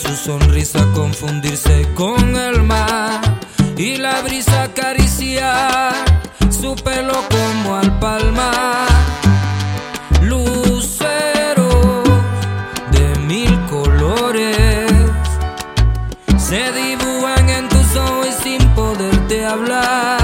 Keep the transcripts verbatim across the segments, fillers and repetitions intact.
su sonrisa confundirse con el mar y la brisa acariciar su pelo como al palmar. Luceros de mil colores se dibujan en tus ojos y sin poderte hablar.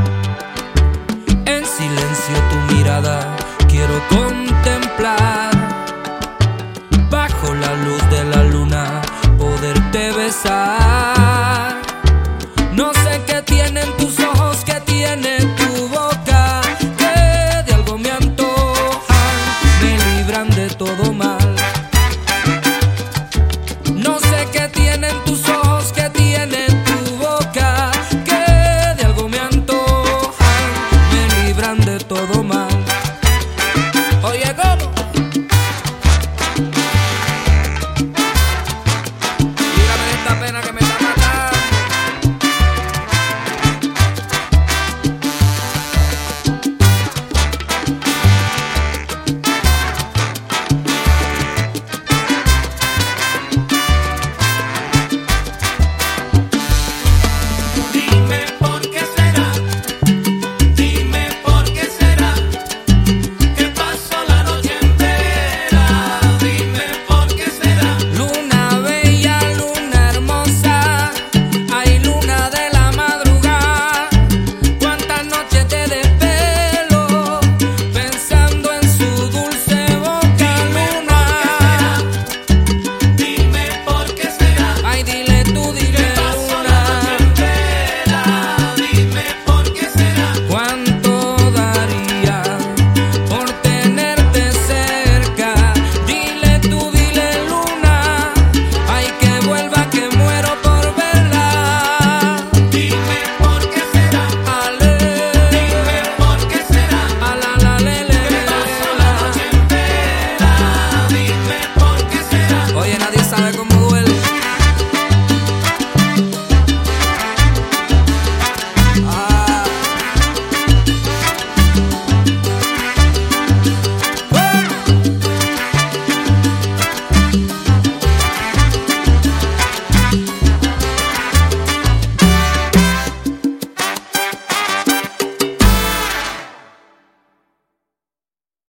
En silencio tu mirada quiero contemplar, bajo la luz de la luna poderte besar. No sé qué tienen tus ojos, qué tiene tu boca, que de algo me antojan, me libran de todo mal. No sé qué tienen tus ojos, qué